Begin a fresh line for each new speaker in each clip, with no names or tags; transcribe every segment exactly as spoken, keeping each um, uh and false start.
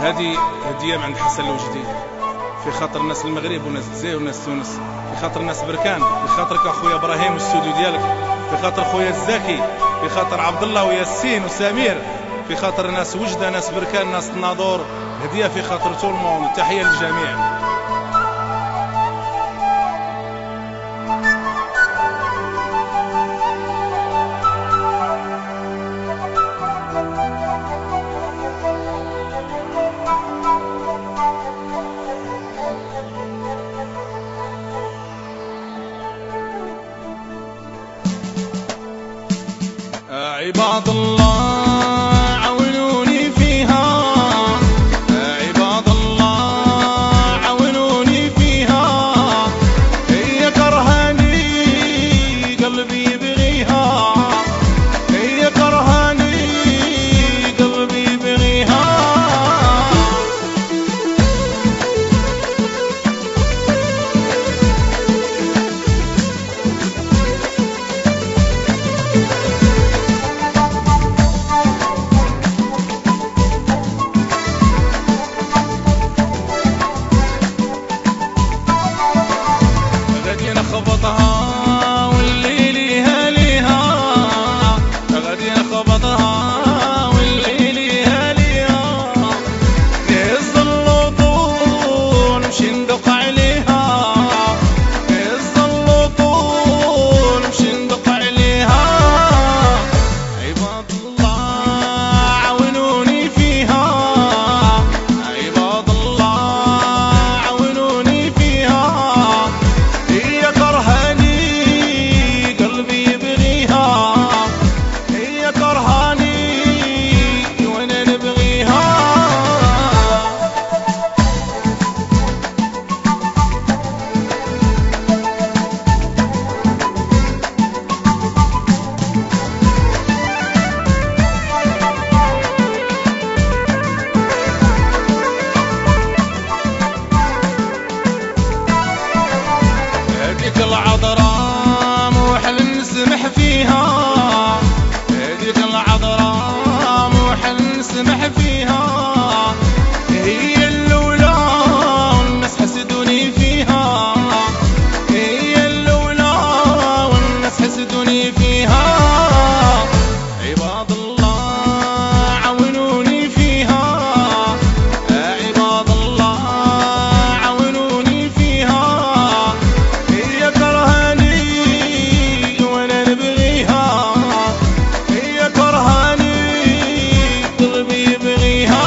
هذه هدية من عند حسن الوجدي في خاطر الناس المغرب وناس الجزائر وناس تونس، في خاطر الناس بركان، في خاطرك اخويا ابراهيم والاستوديو ديالك، في خاطر خويا الزاكي، في خاطر عبد الله وياسين وسمير، في خاطر ناس وجده، ناس بركان، ناس الناظور. هدية في خاطر طول الموند. تحية للجميع.
عباد الله عاونوني فيها، عباد الله عاونوني فيها، هي كرهاني قلبي يبغيها، هي كرهاني قلبي يبغيها. خبطها واللي ليها ليها، غادي نخبطها واللي ليها ليها، نهز اللطول نمشي ندق عليها، نهز اللطول نمشي ندق عليها. عباد الله عاونوني فيها، عباد الله عاونوني فيها، هي كرهاني قلبي يبغيها، هي كرهاني وانا نبغيها. هذيك العذراء مو حل نسمح فيها، هذيك العذراء مو حل نسمح فيها، هي الأولى والناس حسدوني فيها، هي الأولى والناس حسدوني فيها. عباد الله عاونوني فيها، عباد الله عاونوني فيها، هي كرهاني وانا نبغيها، هي كرهاني قلبي يبغيها.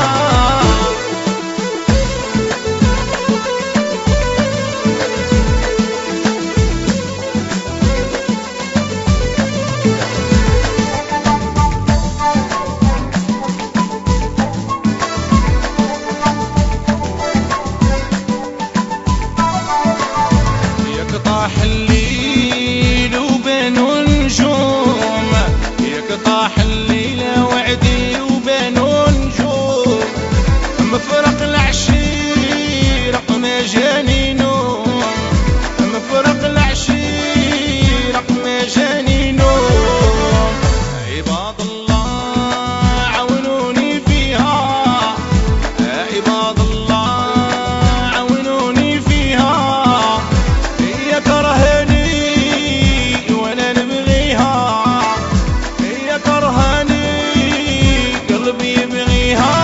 يقطع الليل وبينه نجوم، يقطع الليل وعدي وبينه نجوم، مفرق العشيرة ما جاني نوم، مفرق العشيرة ما جاني نوم. عباد الله عاونوني فيها، عباد الله عاونوني فيها، هي كرهاني وانا نبغيها، هي كرهاني قلبي يبغيها.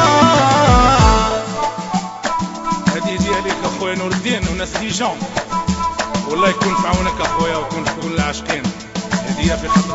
هذه ديالك اخويا نور الدين وناس ديجون، والله يكون في عونك اخويا ويكون في كل العاشقين. هدية في خاطر